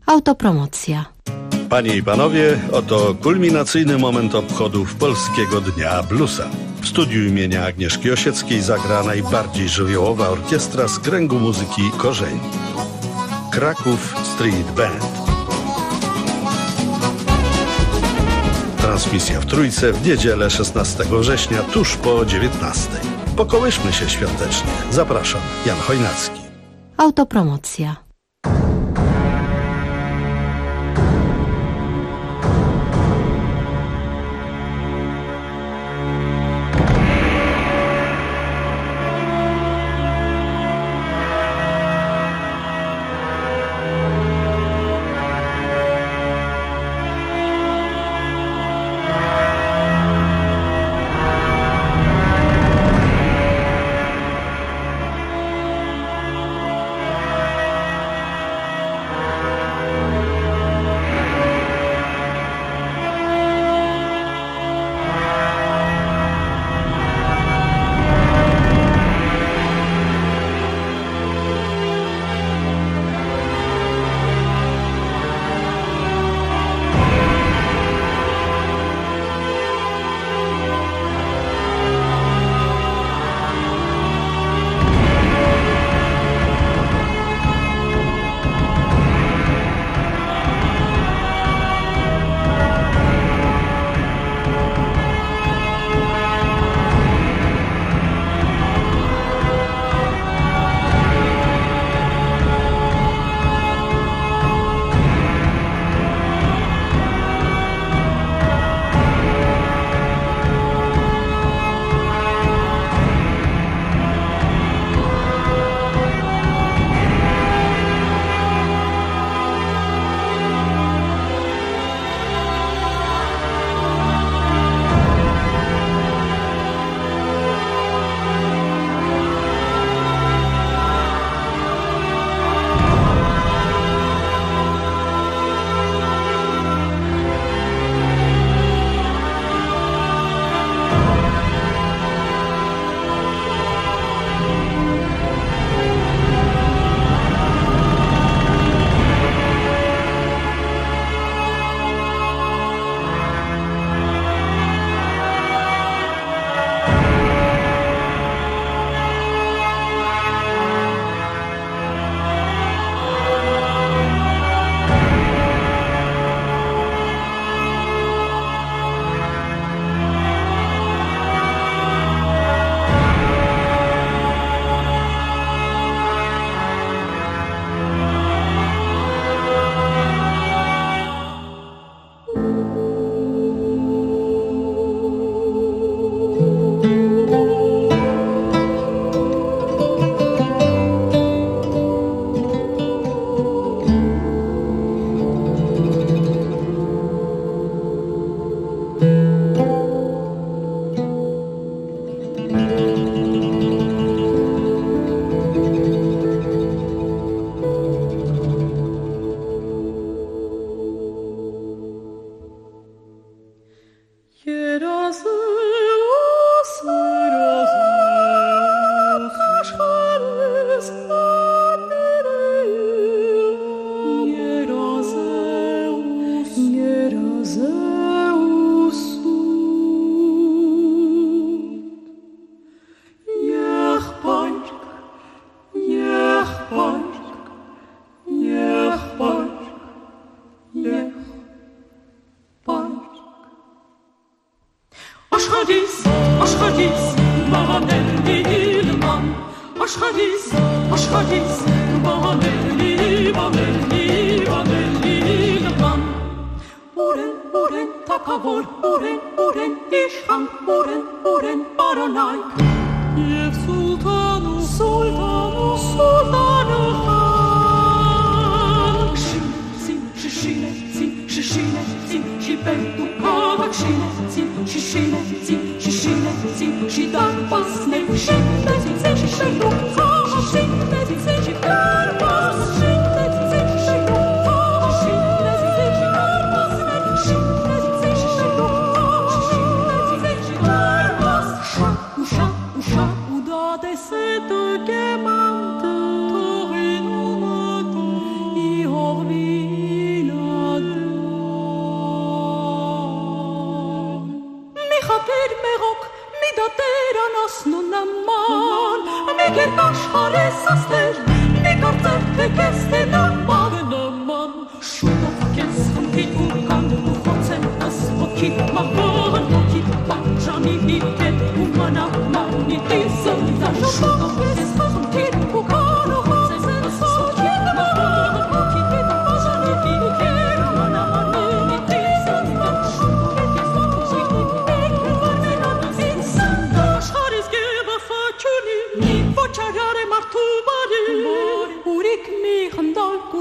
Autopromocja. Panie i panowie, oto kulminacyjny moment obchodów Polskiego Dnia Bluesa. W studiu imienia Agnieszki Osieckiej zagra najbardziej żywiołowa orkiestra z kręgu muzyki korzeni. Kraków Street Band. Transmisja w Trójce w niedzielę 16 września tuż po 19. Pokołyszmy się świątecznie. Zapraszam, Jan Chojnacki. Autopromocja.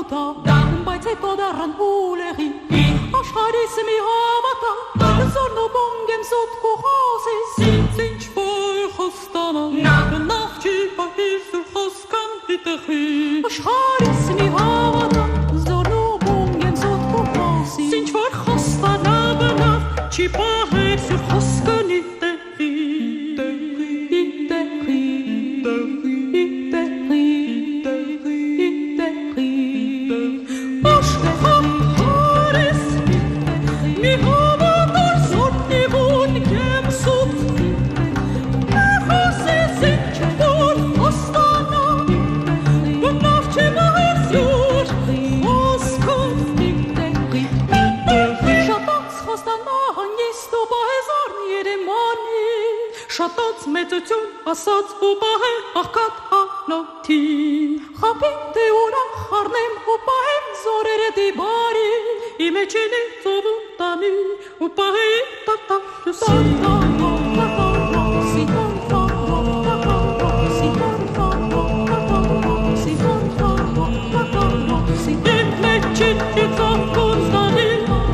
muta, paitsi podaran huuleri. Ashadis mi havata, zorno bongem sotku haasis. Sinch voor hostana, nafchi pahisur hoskan hitechi. Ashadis mi havata, zorno bongem sotku haasis. Sinch voor hostana benaf, chi pahisur hoskan hitechi. Շատած մեծություն ասած ու պահեմ աղքատ հանոթի Խապին դե ուրախ խառնեմ ու պահեմ զորերը դիբարի Իմեջինի ծովուն տանի ու պահեի տատախյուսի Իմ մեջինի ծովուն տանի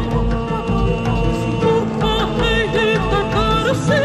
ու պահեի տատախյուսի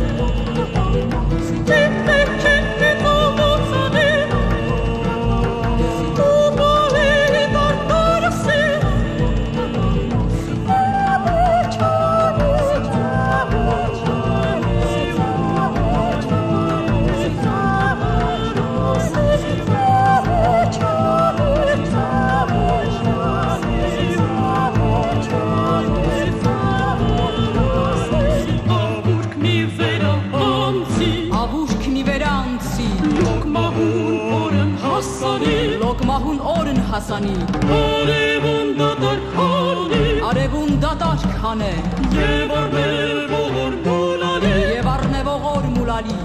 Lokmahun orun hasani Arevun datar khane Arevun datar khane Yevarne voğor mulali Yevarne voğor mulali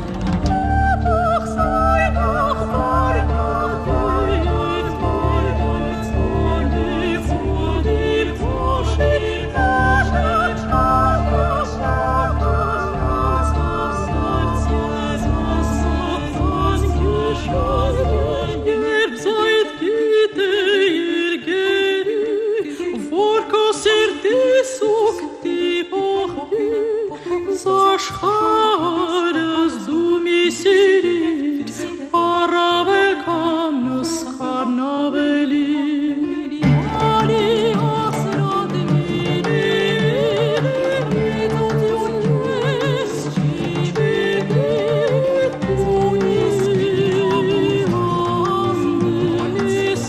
Աշխարհս դու մի սիրիր, առավել քան սխարն ավելի Ալի ասրատ միրիր, դու ես չիչվիր, դու իսկի հաննի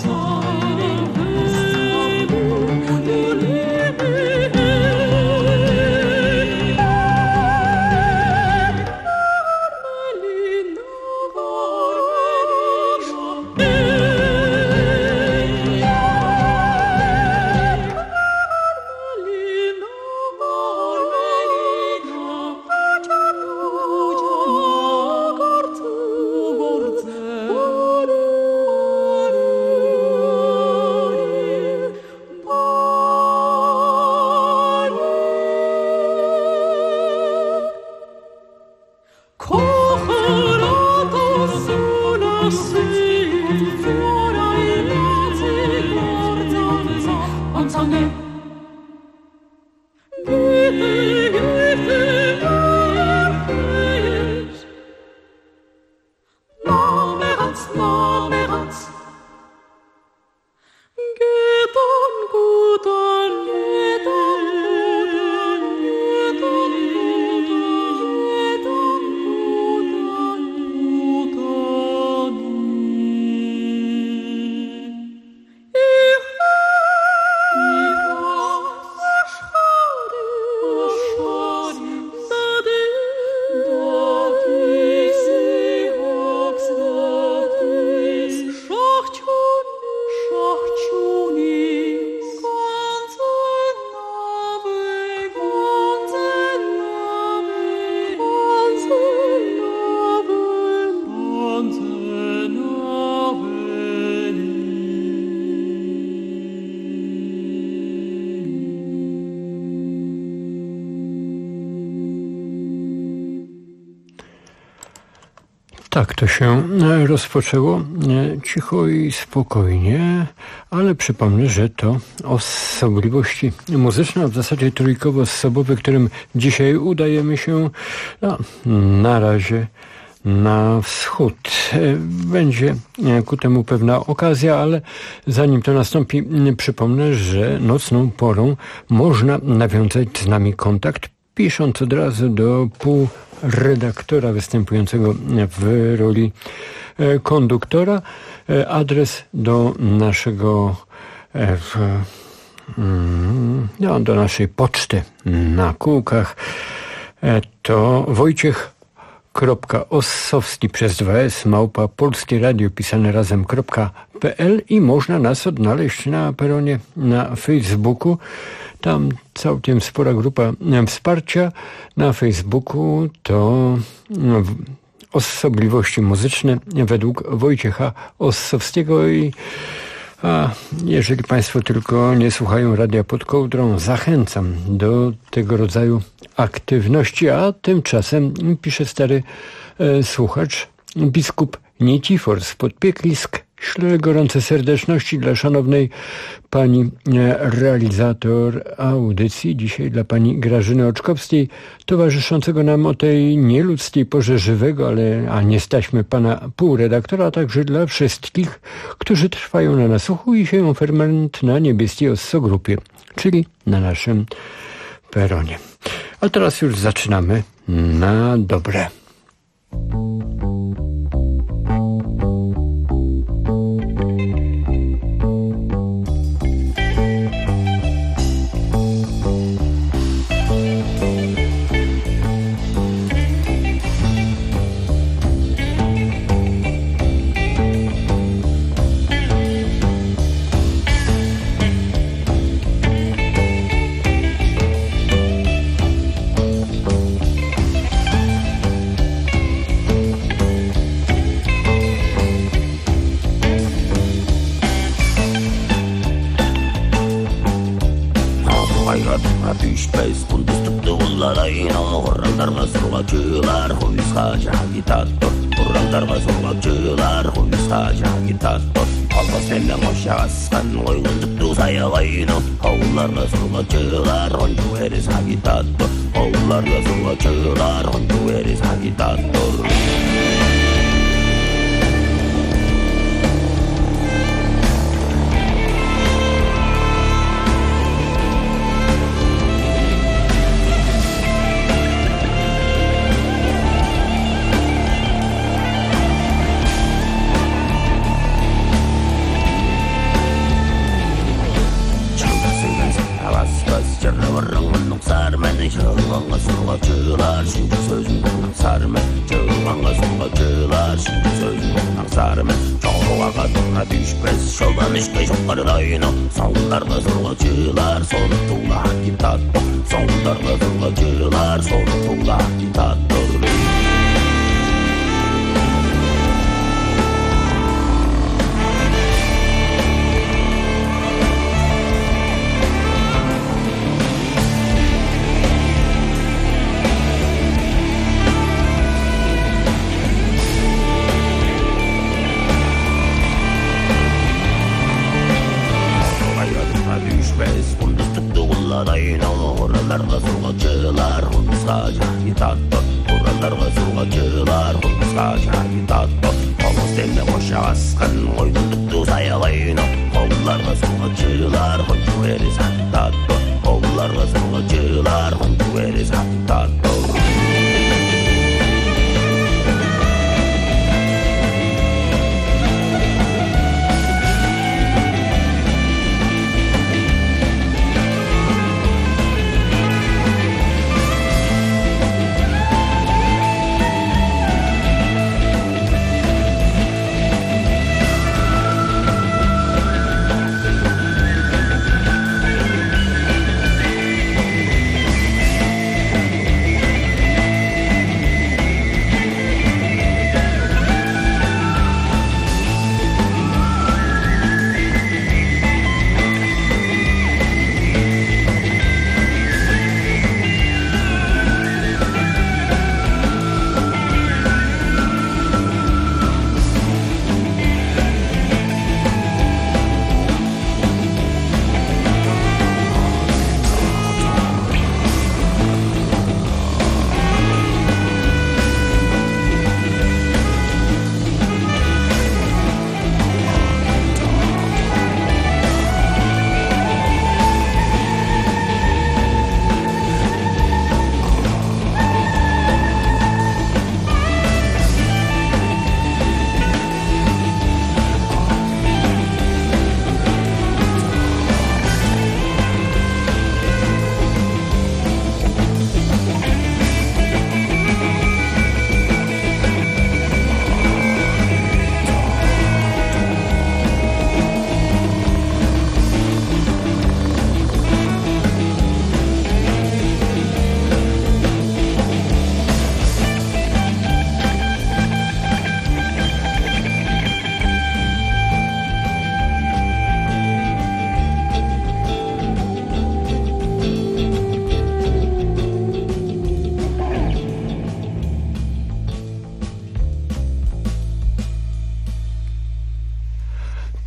Tak to się rozpoczęło, cicho i spokojnie, ale przypomnę, że to osobliwości muzyczne, a w zasadzie trójkowo-osobowe, którym dzisiaj udajemy się na razie na wschód. Będzie ku temu pewna okazja, ale zanim to nastąpi, przypomnę, że nocną porą można nawiązać z nami kontakt, pisząc od razu do półredaktora występującego w roli konduktora. Adres do naszego do naszej poczty na kółkach to Wojciech.Ossowski przez 2s @polskieradio pisane razem.pl i można nas odnaleźć na peronie na Facebooku. Tam całkiem spora grupa wsparcia na Facebooku to osobliwości muzyczne według Wojciecha Ossowskiego a jeżeli Państwo tylko nie słuchają Radia pod Kołdrą, zachęcam do tego rodzaju aktywności, a tymczasem pisze stary słuchacz, biskup Niecifor z Podpieklisk, ślę gorące serdeczności dla szanownej pani realizator audycji, dzisiaj dla pani Grażyny Oczkowskiej, towarzyszącego nam o tej nieludzkiej porze żywego, a nie staśmy pana półredaktora, a także dla wszystkich, którzy trwają na nasłuchu i sieją ferment na niebieskiej Ossogrupie, czyli na naszym peronie. A teraz już zaczynamy na dobre.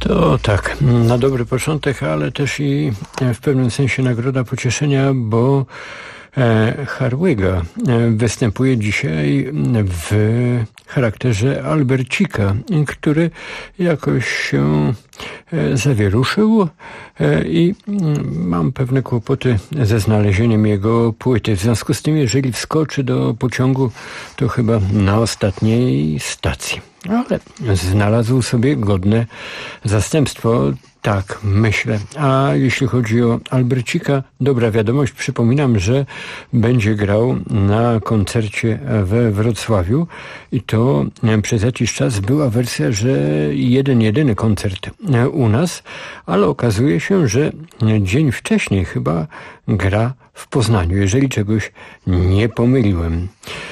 To tak, na dobry początek, ale też i w pewnym sensie nagroda pocieszenia, bo Harwiga występuje dzisiaj w charakterze Albercika, który jakoś się zawieruszył i mam pewne kłopoty ze znalezieniem jego płyty. W związku z tym, jeżeli wskoczy do pociągu, to chyba na ostatniej stacji. Ale znalazł sobie godne zastępstwo, tak myślę. A jeśli chodzi o Albercika, dobra wiadomość, przypominam, że będzie grał na koncercie we Wrocławiu i to przez jakiś czas była wersja, że jedyny koncert u nas, ale okazuje się, że dzień wcześniej chyba gra w Poznaniu, jeżeli czegoś nie pomyliłem.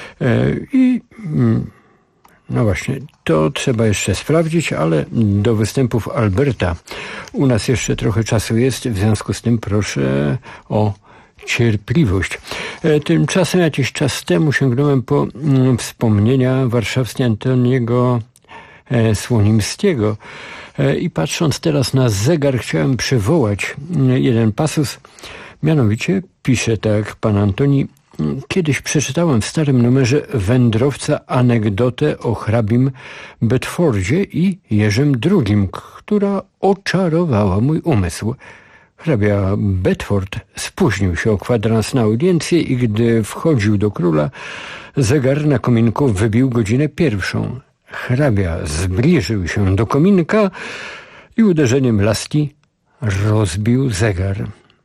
No właśnie, to trzeba jeszcze sprawdzić, ale do występów Alberta u nas jeszcze trochę czasu jest, w związku z tym proszę o cierpliwość. Tymczasem jakiś czas temu sięgnąłem po wspomnienia warszawskie Antoniego Słonimskiego i patrząc teraz na zegar, chciałem przywołać jeden pasus, mianowicie pisze tak pan Antoni: kiedyś przeczytałem w starym numerze Wędrowca anegdotę o hrabim Bedfordzie i Jerzym II, która oczarowała mój umysł. Hrabia Bedford spóźnił się o kwadrans na audiencję i gdy wchodził do króla, zegar na kominku wybił godzinę 1. Hrabia zbliżył się do kominka i uderzeniem laski rozbił zegar.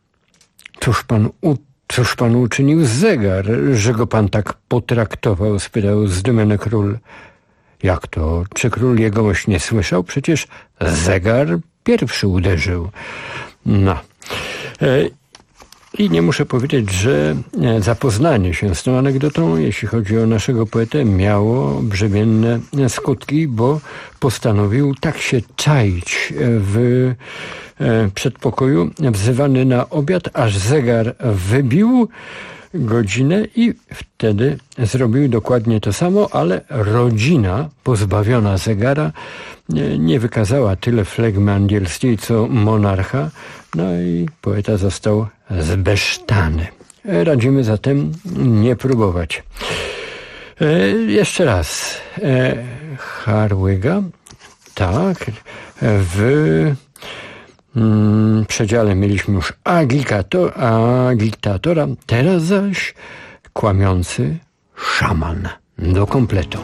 Cóż pan uczynił zegar, że go pan tak potraktował? Spytał zdumiony król. Jak to? Czy król jegomość nie słyszał? Przecież zegar pierwszy uderzył. No. I nie muszę powiedzieć, że zapoznanie się z tą anegdotą, jeśli chodzi o naszego poetę, miało brzemienne skutki, bo postanowił tak się czaić w przedpokoju, wzywany na obiad, aż zegar wybił godzinę i wtedy zrobił dokładnie to samo, ale rodzina pozbawiona zegara nie wykazała tyle flegmy angielskiej, co monarcha, no i poeta został zbesztany. Radzimy zatem nie próbować. Jeszcze raz. Harwiga, tak, w przedziale mieliśmy już agitatora, teraz zaś kłamiący szaman do kompletu.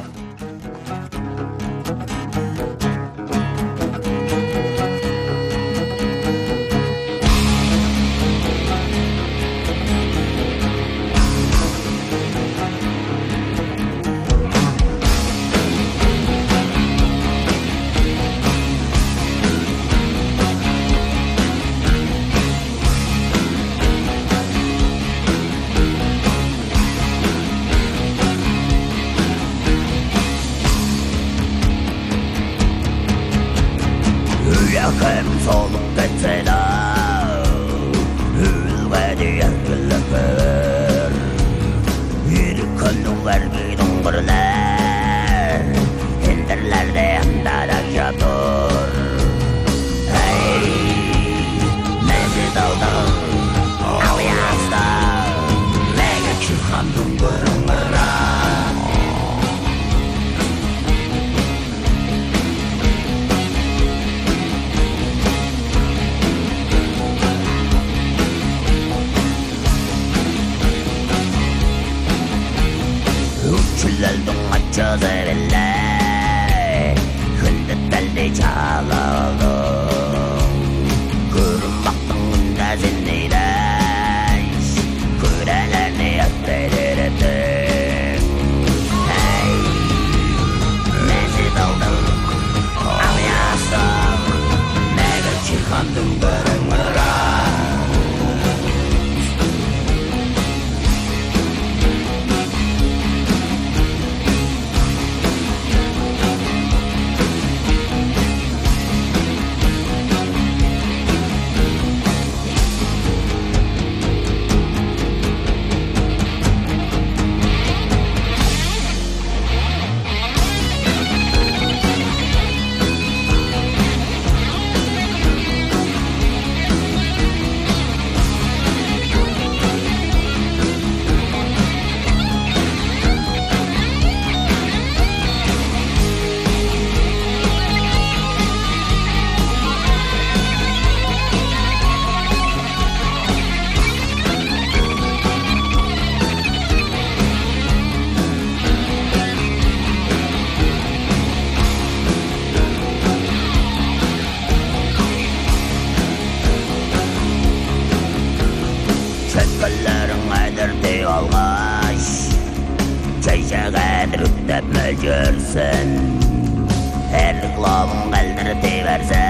Қаншаға түріктеп мөлгерсін Әрлік лобын қалдырты барса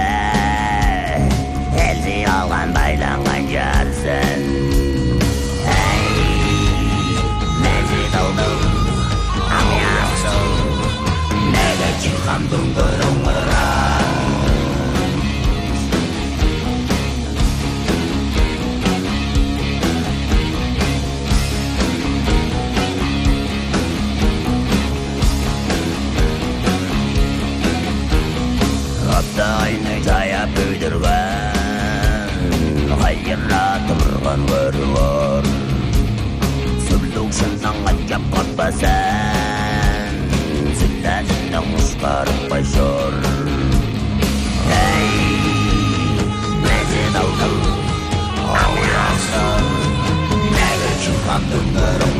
Әлзі алған байланған жарсын Әй, мәжет алдым Амяқсыл Мәге чыққам дүңгірің Айны жая бүдірген Қайырра тұрған ғырылар Сүлдің шыннан қанжап қатпасан Сүлләзіннің ұшқарып байшыр Әй, мәзет алдым Аяқсың Мәгі чыққан дүңгірің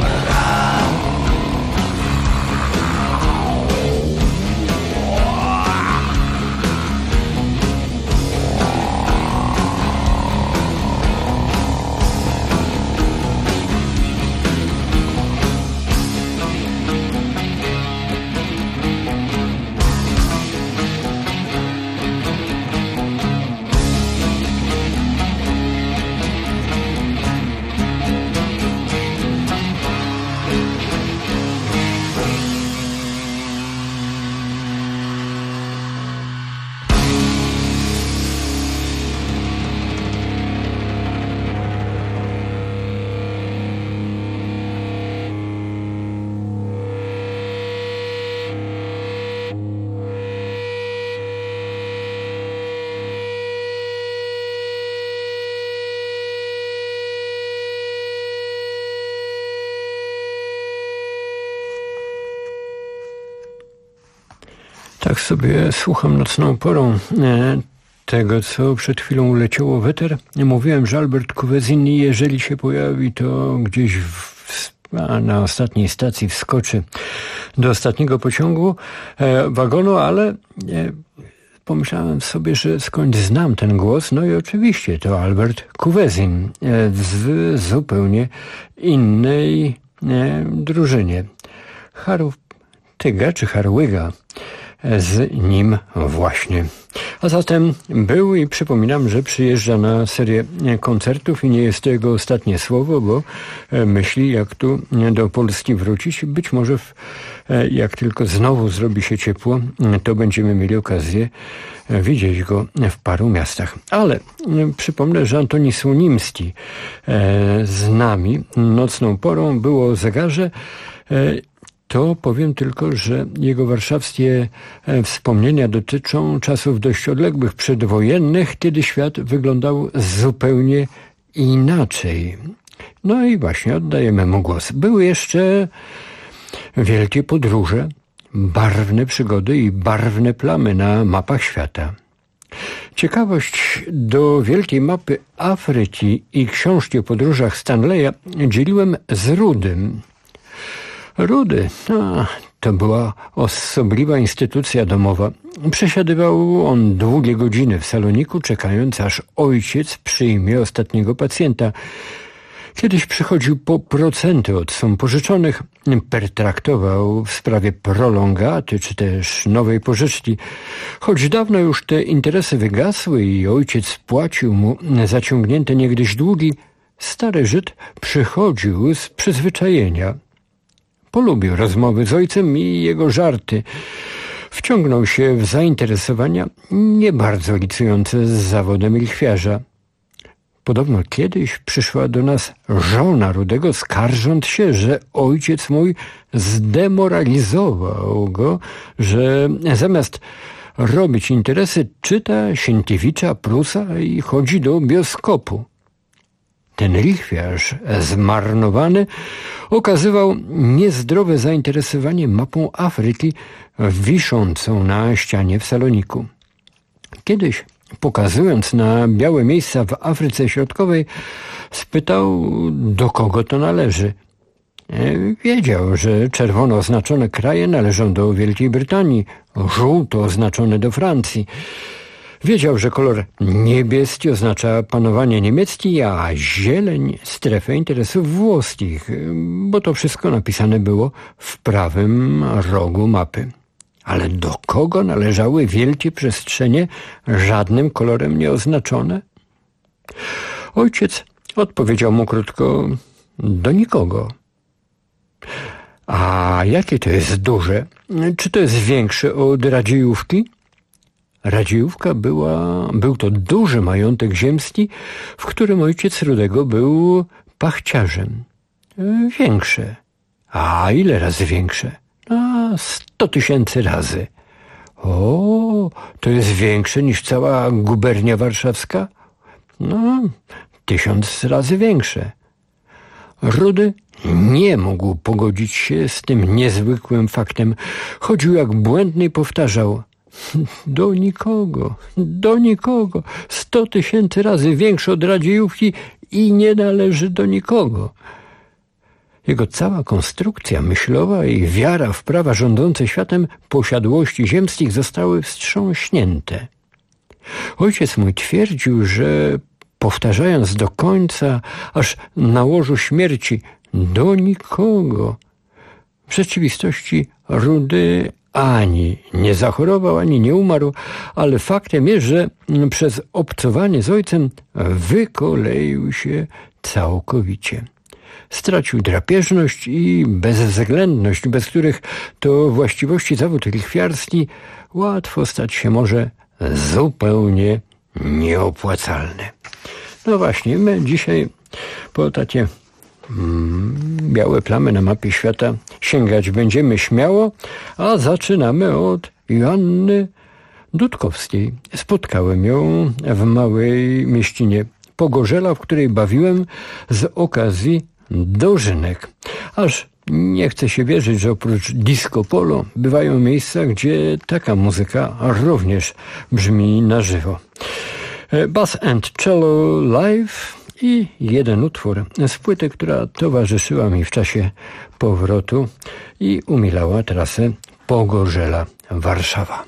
Tak sobie słucham nocną porą tego, co przed chwilą uleciało w eter. Mówiłem, że Albert Couvezin, jeżeli się pojawi, to gdzieś na ostatniej stacji wskoczy do ostatniego pociągu, wagonu, ale pomyślałem sobie, że skądś znam ten głos. No i oczywiście to Albert Couvezin w zupełnie innej drużynie. Hartwiga czy Hartwiga z nim właśnie. A zatem był i przypominam, że przyjeżdża na serię koncertów i nie jest to jego ostatnie słowo, bo myśli, jak tu do Polski wrócić. Być może jak tylko znowu zrobi się ciepło, to będziemy mieli okazję widzieć go w paru miastach. Ale przypomnę, że Antoni Słonimski z nami nocną porą było o zegarze. To powiem tylko, że jego warszawskie wspomnienia dotyczą czasów dość odległych, przedwojennych, kiedy świat wyglądał zupełnie inaczej. No i właśnie oddajemy mu głos. Były jeszcze wielkie podróże, barwne przygody i barwne plamy na mapach świata. Ciekawość do wielkiej mapy Afryki i książki o podróżach Stanleya dzieliłem z Rudym. Rudy, to była osobliwa instytucja domowa. Przesiadywał on długie godziny w saloniku, czekając, aż ojciec przyjmie ostatniego pacjenta. Kiedyś przychodził po procenty od sum pożyczonych, pertraktował w sprawie prolongaty czy też nowej pożyczki. Choć dawno już te interesy wygasły i ojciec płacił mu zaciągnięte niegdyś długi, stary Żyd przychodził z przyzwyczajenia. Polubił rozmowy z ojcem i jego żarty. Wciągnął się w zainteresowania nie bardzo licujące z zawodem lichwiarza. Podobno kiedyś przyszła do nas żona Rudego, skarżąc się, że ojciec mój zdemoralizował go, że zamiast robić interesy, czyta Sienkiewicza, Prusa i chodzi do bioskopu. Ten lichwiarz zmarnowany okazywał niezdrowe zainteresowanie mapą Afryki wiszącą na ścianie w saloniku. Kiedyś, pokazując na białe miejsca w Afryce Środkowej, spytał, do kogo to należy. Wiedział, że czerwono oznaczone kraje należą do Wielkiej Brytanii, żółto oznaczone do Francji. Wiedział, że kolor niebieski oznacza panowanie niemieckie, a zieleń strefę interesów włoskich, bo to wszystko napisane było w prawym rogu mapy. Ale do kogo należały wielkie przestrzenie, żadnym kolorem nieoznaczone? Ojciec odpowiedział mu krótko: do nikogo. A jakie to jest duże? Czy to jest większe od Radziejówki? Radziejówka był to duży majątek ziemski, w którym ojciec Rudego był pachciarzem. Większe. A ile razy większe? 100 000 razy. O, to jest większe niż cała gubernia warszawska? 1000 razy większe. Rudy nie mógł pogodzić się z tym niezwykłym faktem. Chodził jak błędny i powtarzał: do nikogo, do nikogo. 100 000 razy większe od Radziejówki i nie należy do nikogo. Jego cała konstrukcja myślowa i wiara w prawa rządzące światem posiadłości ziemskich zostały wstrząśnięte. Ojciec mój twierdził, że powtarzając do końca, aż na łożu śmierci: do nikogo, w rzeczywistości Rudy ani nie zachorował, ani nie umarł, ale faktem jest, że przez obcowanie z ojcem wykoleił się całkowicie. Stracił drapieżność i bezwzględność, bez których to właściwości zawód lichwiarski łatwo stać się może zupełnie nieopłacalny. No właśnie, my dzisiaj po takie białe plamy na mapie świata sięgać będziemy śmiało, a zaczynamy od Joanny Dudkowskiej. Spotkałem ją w małej mieścinie Pogorzela, w której bawiłem z okazji dożynek. Aż nie chce się wierzyć, że oprócz disco polo bywają miejsca, gdzie taka muzyka również brzmi na żywo. Bass and Cello Live i jeden utwór z płyty, która towarzyszyła mi w czasie powrotu i umilała trasę Pogorzela-Warszawa.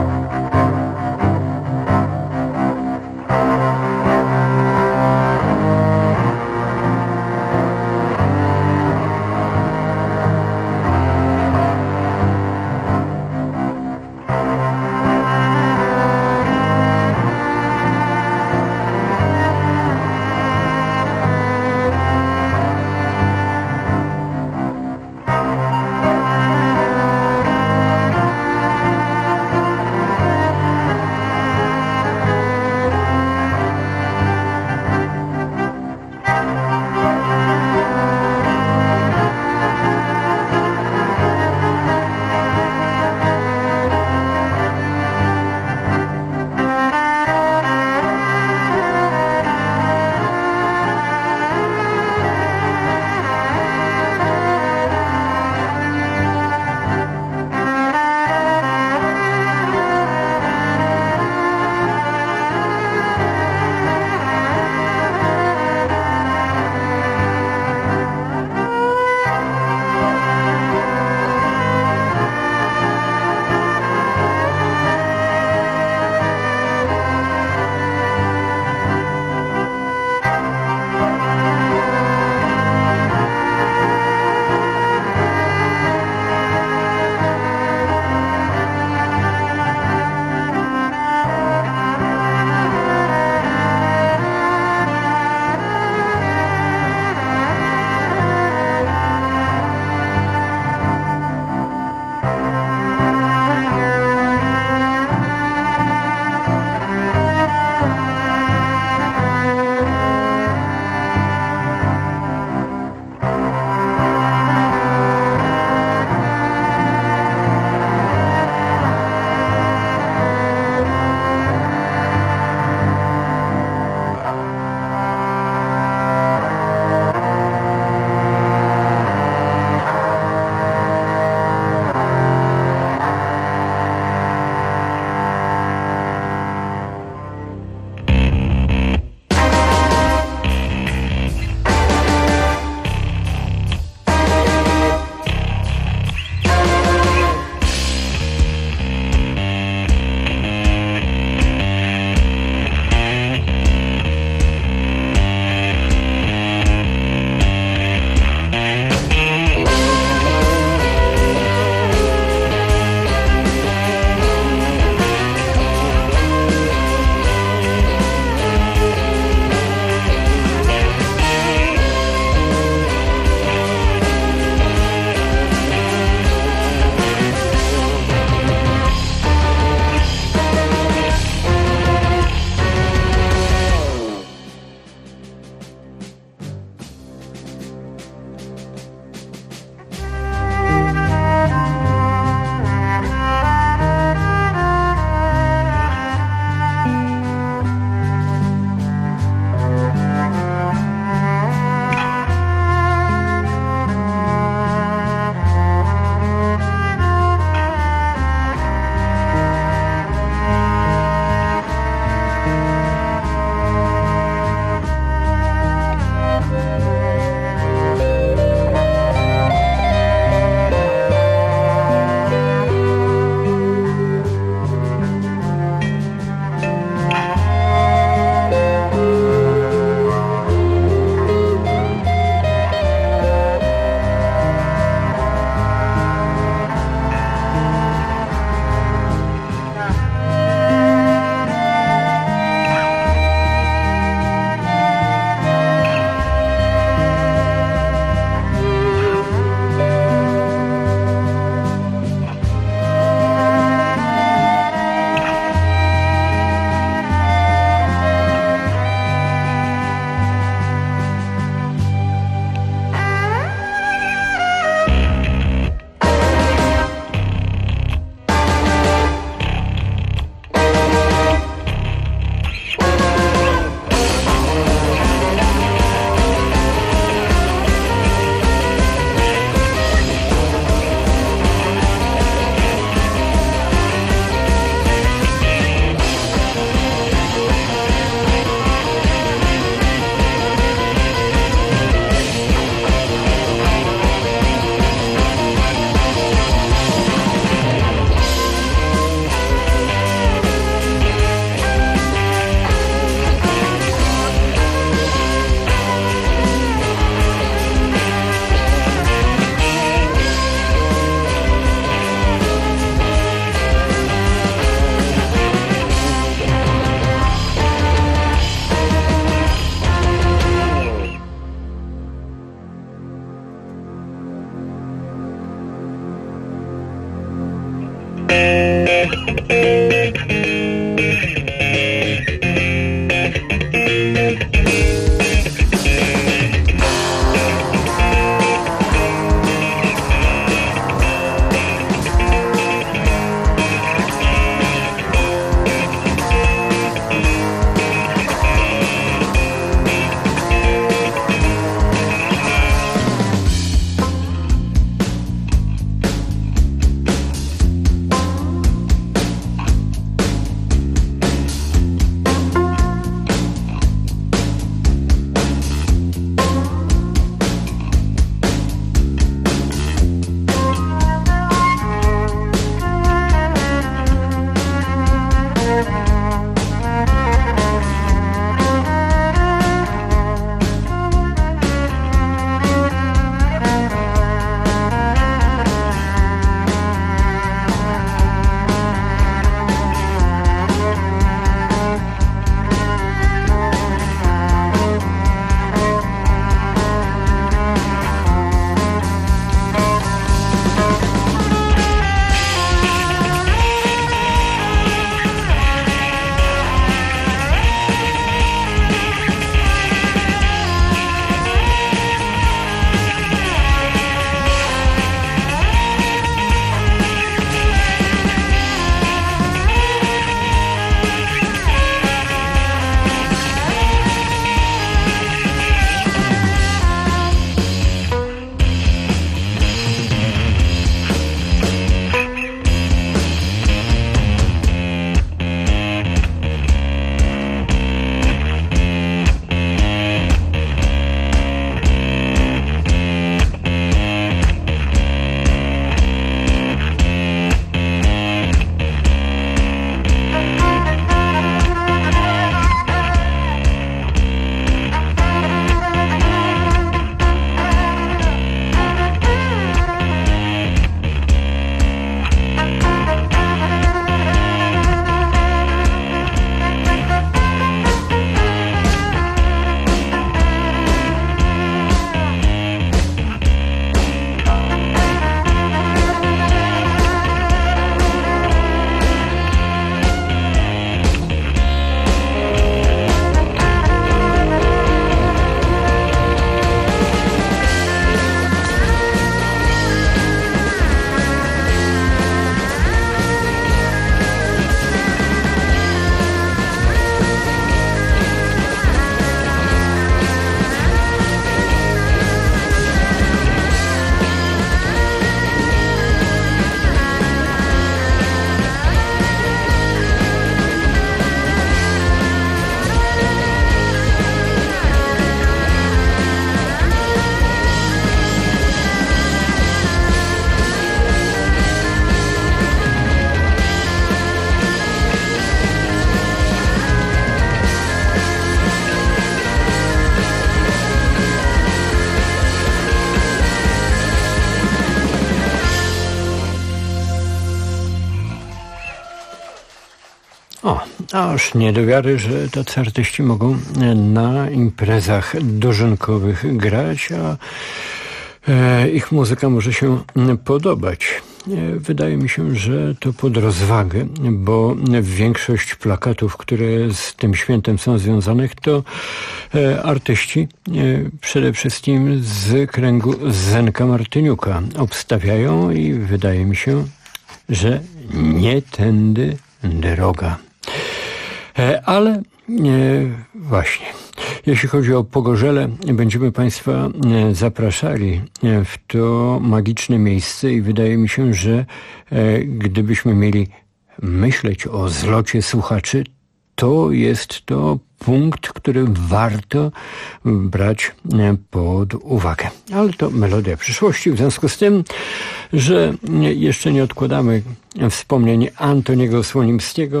aż nie do wiary, że tacy artyści mogą na imprezach dożynkowych grać, a ich muzyka może się podobać. Wydaje mi się, że to pod rozwagę, bo większość plakatów, które z tym świętem są związanych, to artyści przede wszystkim z kręgu Zenka Martyniuka obstawiają i wydaje mi się, że nie tędy droga. Ale właśnie, jeśli chodzi o Pogorzele, będziemy Państwa zapraszali w to magiczne miejsce i wydaje mi się, że gdybyśmy mieli myśleć o zlocie słuchaczy, to jest to punkt, który warto brać pod uwagę. Ale to melodia przyszłości. W związku z tym, że jeszcze nie odkładamy wspomnień Antoniego Słonimskiego,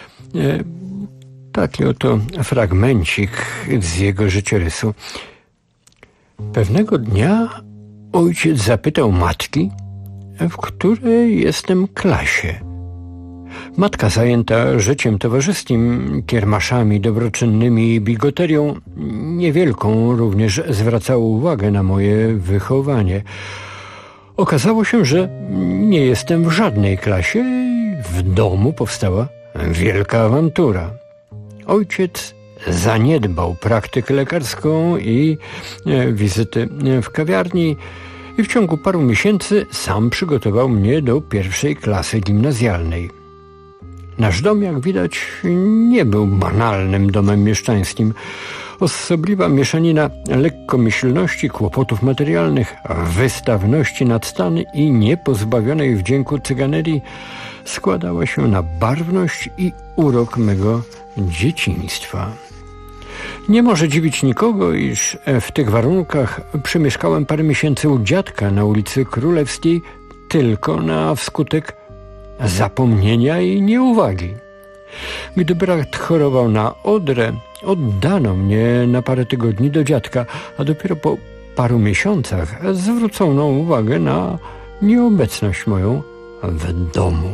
taki oto fragmencik z jego życiorysu. Pewnego dnia ojciec zapytał matki, w której jestem klasie. Matka zajęta życiem towarzyskim, kiermaszami dobroczynnymi i bigoterią, niewielką również zwracała uwagę na moje wychowanie. Okazało się, że nie jestem w żadnej klasie i w domu powstała wielka awantura. Ojciec zaniedbał praktykę lekarską i wizyty w kawiarni i w ciągu paru miesięcy sam przygotował mnie do 1. klasy gimnazjalnej. Nasz dom, jak widać, nie był banalnym domem mieszczańskim. Osobliwa mieszanina lekkomyślności, kłopotów materialnych, wystawności nadstany i niepozbawionej wdzięku cyganerii składała się na barwność i urok mego dzieciństwa. Nie może dziwić nikogo, iż w tych warunkach przemieszkałem parę miesięcy u dziadka na ulicy Królewskiej tylko na wskutek zapomnienia i nieuwagi. Gdy brat chorował na odrę, oddano mnie na parę tygodni do dziadka, a dopiero po paru miesiącach zwrócono uwagę na nieobecność moją w domu.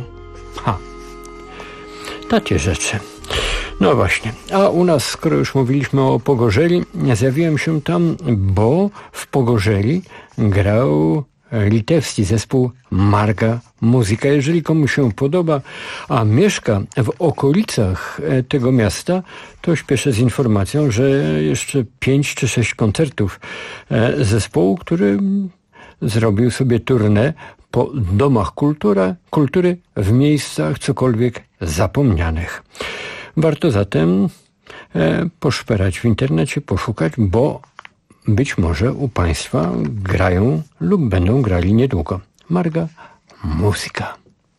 Takie rzeczy. No właśnie, a u nas, skoro już mówiliśmy o Pogorzeli, zjawiłem się tam, bo w Pogorzeli grał litewski zespół Marga Muzyka. Jeżeli komuś się podoba, a mieszka w okolicach tego miasta, to śpieszę z informacją, że jeszcze 5 czy 6 koncertów zespołu, który zrobił sobie tournée po domach kultury w miejscach cokolwiek zapomnianych. Warto zatem poszperać w internecie, poszukać, bo być może u Państwa grają lub będą grali niedługo. Marga Muzyka.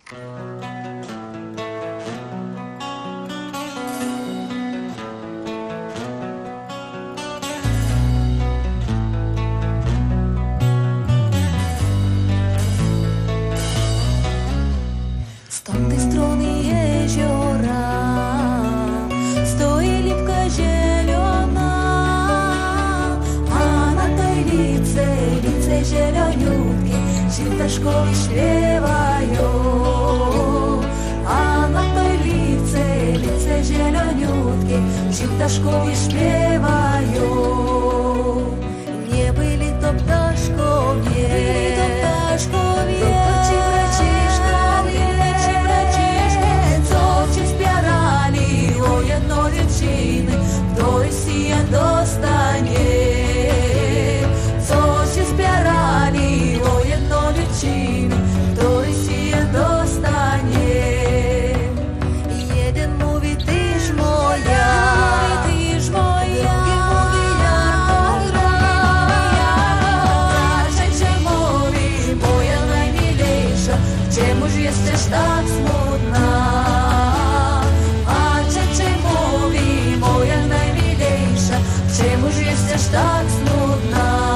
Z tamtej strony jeziora stoi lipka zielona, a na tej lice zieloniutkie ptaszkowie śpiewają. A na tej lice zieloniutkie ptaszkowie śpiewają. Nie byli to ptaszkowie, to ci braciszkowie, co cię wspierali o jedno dziewczyny, której się dostanie. Co cię wspierali o jedno dziewczyny, której się dostanie. Jeden mówi tyż moja, drugi mówi ja trzecia mówi moja najmilejsza, czemuż jesteś tak smutna? A trzecia mówi moja najmilejsza, czemuż jesteś tak smutna?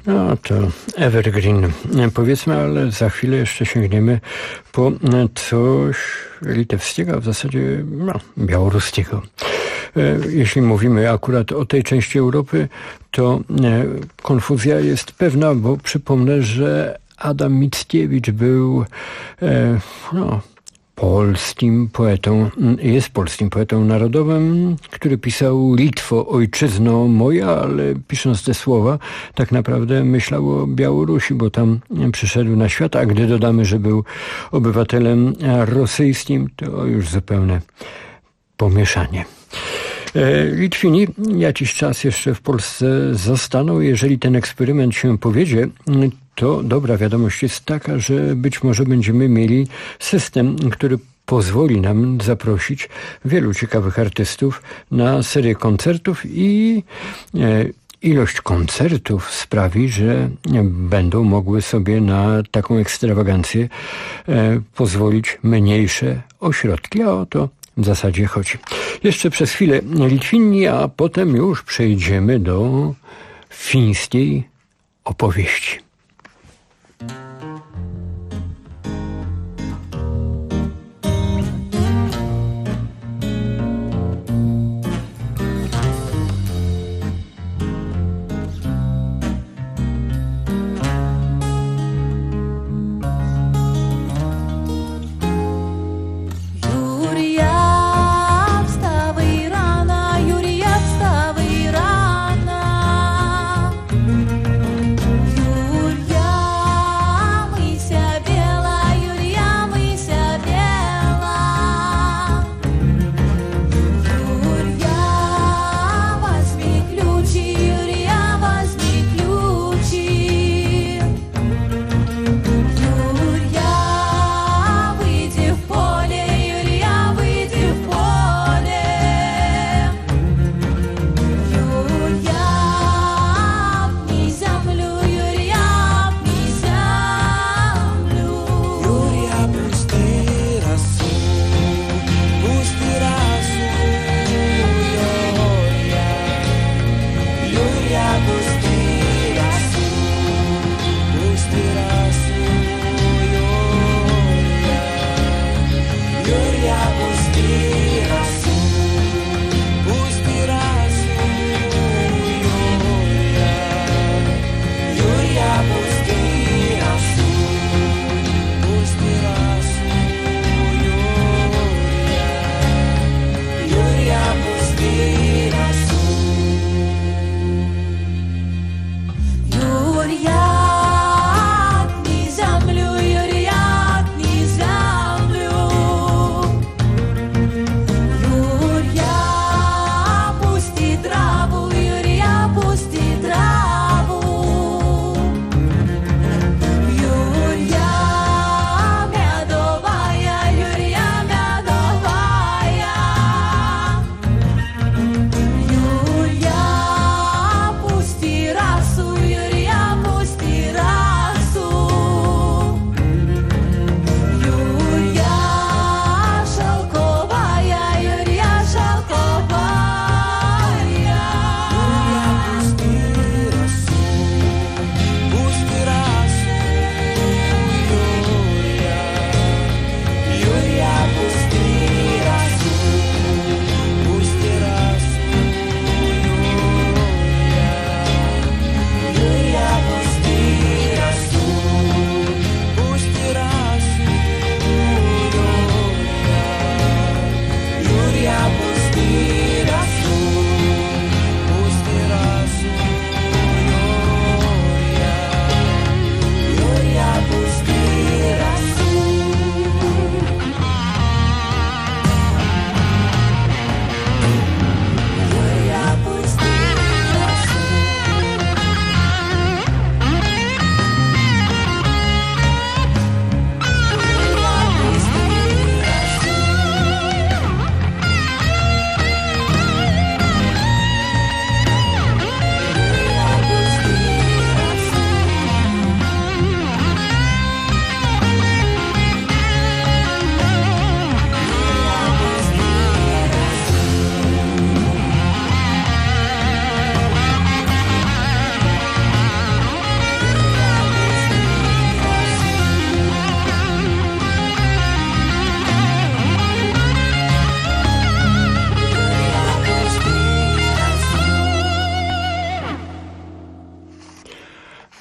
No to evergreen, powiedzmy, ale za chwilę jeszcze sięgniemy po coś litewskiego, a w zasadzie białoruskiego. Jeśli mówimy akurat o tej części Europy, to konfuzja jest pewna, bo przypomnę, że Adam Mickiewicz był polskim poetą, jest polskim poetą narodowym, który pisał Litwo, ojczyzno moja, ale pisząc te słowa, tak naprawdę myślał o Białorusi, bo tam przyszedł na świat, a gdy dodamy, że był obywatelem rosyjskim, to już zupełne pomieszanie. Litwini jakiś czas jeszcze w Polsce zostaną. Jeżeli ten eksperyment się powiedzie, to dobra wiadomość jest taka, że być może będziemy mieli system, który pozwoli nam zaprosić wielu ciekawych artystów na serię koncertów i ilość koncertów sprawi, że będą mogły sobie na taką ekstrawagancję pozwolić mniejsze ośrodki, a o to w zasadzie chodzi. Jeszcze przez chwilę Litwini, a potem już przejdziemy do fińskiej opowieści. You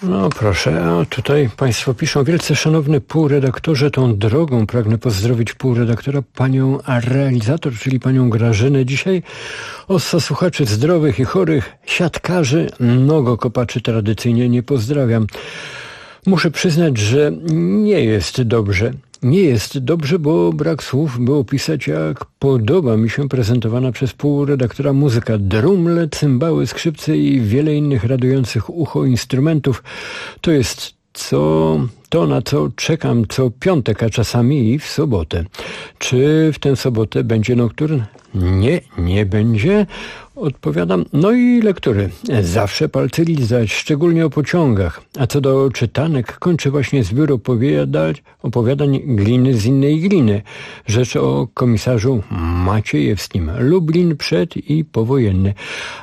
No proszę, a tutaj Państwo piszą: wielce szanowny półredaktorze, tą drogą pragnę pozdrowić półredaktora, panią realizator, czyli panią Grażynę. Dzisiaj ossa słuchaczy zdrowych i chorych, siatkarzy, nogokopaczy tradycyjnie nie pozdrawiam. Muszę przyznać, że nie jest dobrze. Nie jest dobrze, bo brak słów, by opisać, jak podoba mi się prezentowana przez półredaktora muzyka. Drumle, cymbały, skrzypce i wiele innych radujących ucho instrumentów. To jest to, na co czekam co piątek, a czasami i w sobotę. Czy w tę sobotę będzie nokturn? Nie będzie. Odpowiadam, no i lektury. Zawsze palce lizać, szczególnie o pociągach. A co do czytanek, kończę właśnie zbiór opowiadań Gliny z innej gliny. Rzecz o komisarzu Maciejewskim. Lublin przed i powojenny.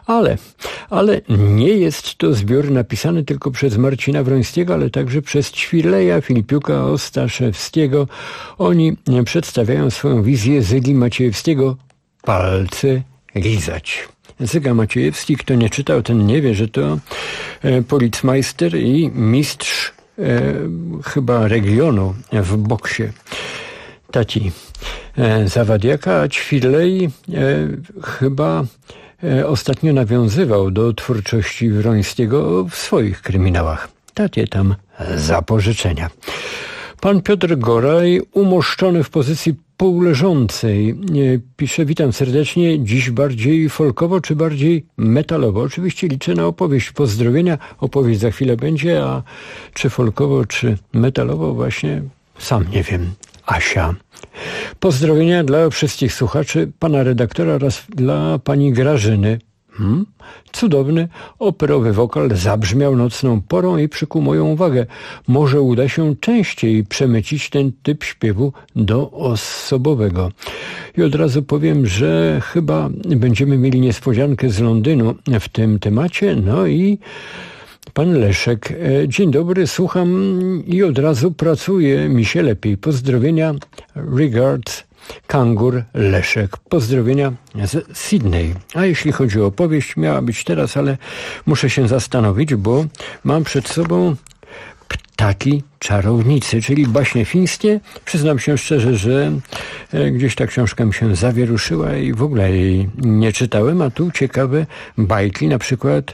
Ale nie jest to zbiór napisany tylko przez Marcina Wrońskiego, ale także przez Ćwirleja, Filipiuka, Ostaszewskiego. Oni przedstawiają swoją wizję Zygi Maciejewskiego. Palce lizać. Zyga Maciejewski, kto nie czytał, ten nie wie, że to policmajster i mistrz chyba regionu w boksie. Tati Zawadiaka, a Ćwirlej chyba ostatnio nawiązywał do twórczości Wrońskiego w swoich kryminałach. Tatie tam zapożyczenia. Pan Piotr Goraj, umoszczony w pozycji półleżącej, pisze: witam serdecznie, dziś bardziej folkowo czy bardziej metalowo? Oczywiście liczę na opowieść, pozdrowienia, opowieść za chwilę będzie, a czy folkowo czy metalowo właśnie sam nie wiem. Asia. Pozdrowienia dla wszystkich słuchaczy, pana redaktora oraz dla pani Grażyny. Cudowny, operowy wokal zabrzmiał nocną porą i przykuł moją uwagę. Może uda się częściej przemycić ten typ śpiewu do osobowego. I od razu powiem, że chyba będziemy mieli niespodziankę z Londynu w tym temacie. No i pan Leszek. Dzień dobry, słucham i od razu pracuje mi się lepiej. Pozdrowienia, regards, Kangur Leszek. Pozdrowienia z Sydney. A jeśli chodzi o opowieść, miała być teraz, ale muszę się zastanowić, bo mam przed sobą Ptaki czarownicy, czyli baśnie fińskie. Przyznam się szczerze, że gdzieś ta książka mi się zawieruszyła i w ogóle jej nie czytałem, a tu ciekawe bajki, na przykład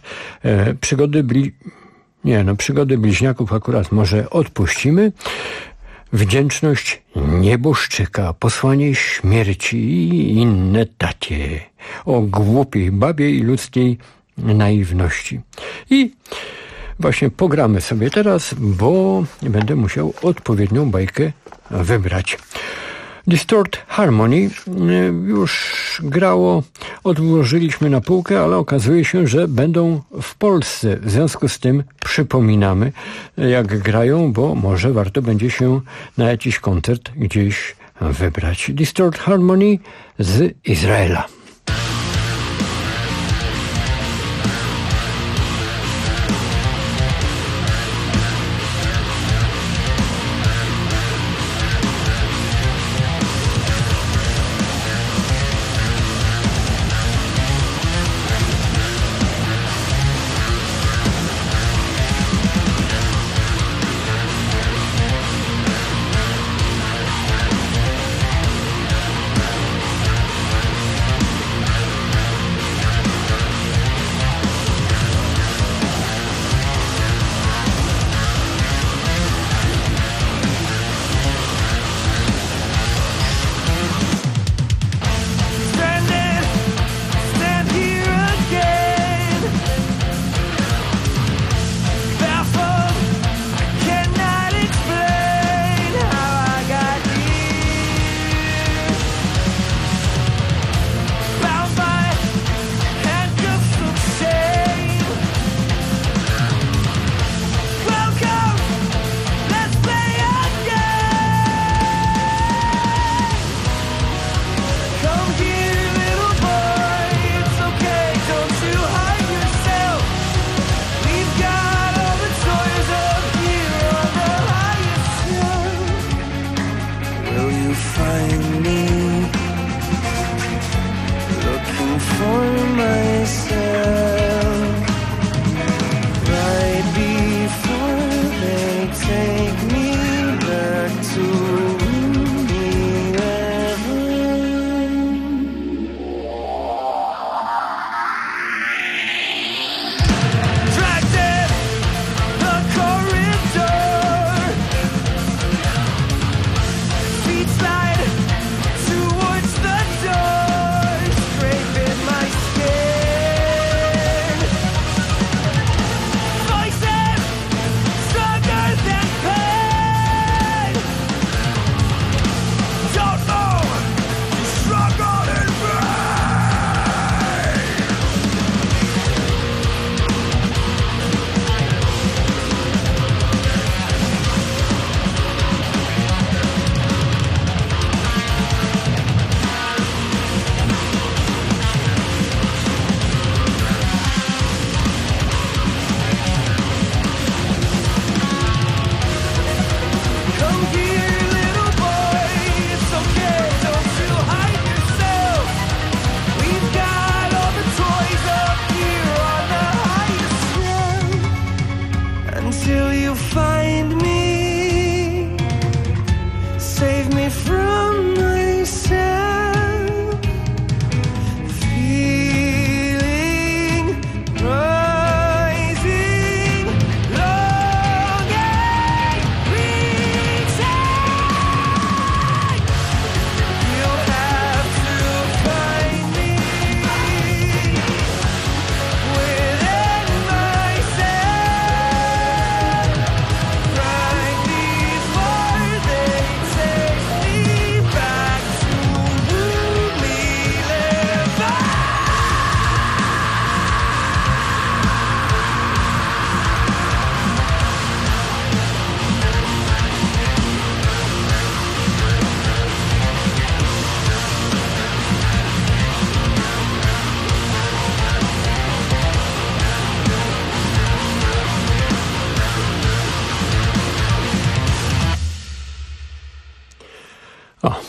przygody bliźniaków akurat może odpuścimy. Wdzięczność nieboszczyka, posłanie śmierci i inne takie o głupiej babie i ludzkiej naiwności. I właśnie pogramy sobie teraz, bo będę musiał odpowiednią bajkę wybrać. Distort Harmony już grało, odłożyliśmy na półkę, ale okazuje się, że będą w Polsce. W związku z tym przypominamy, jak grają, bo może warto będzie się na jakiś koncert gdzieś wybrać. Distort Harmony z Izraela.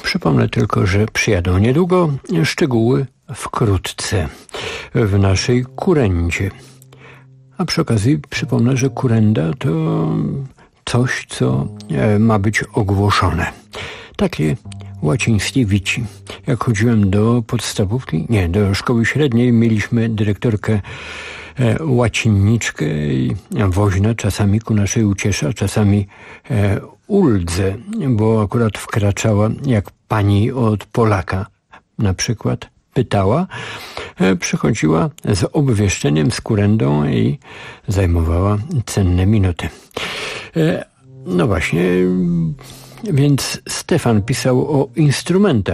Przypomnę tylko, że przyjadą niedługo, szczegóły wkrótce w naszej kurędzie. A przy okazji przypomnę, że kurenda to coś, co ma być ogłoszone. Takie łacińskie wici. Jak chodziłem do podstawówki, do szkoły średniej, mieliśmy dyrektorkę łacinniczkę i woźna, czasami ku naszej uciesze, a czasami uldze, bo akurat wkraczała, jak pani od Polaka na przykład pytała, przychodziła z obwieszczeniem, z kurendą i zajmowała cenne minuty. No właśnie, więc Stefan pisał o instrumentach.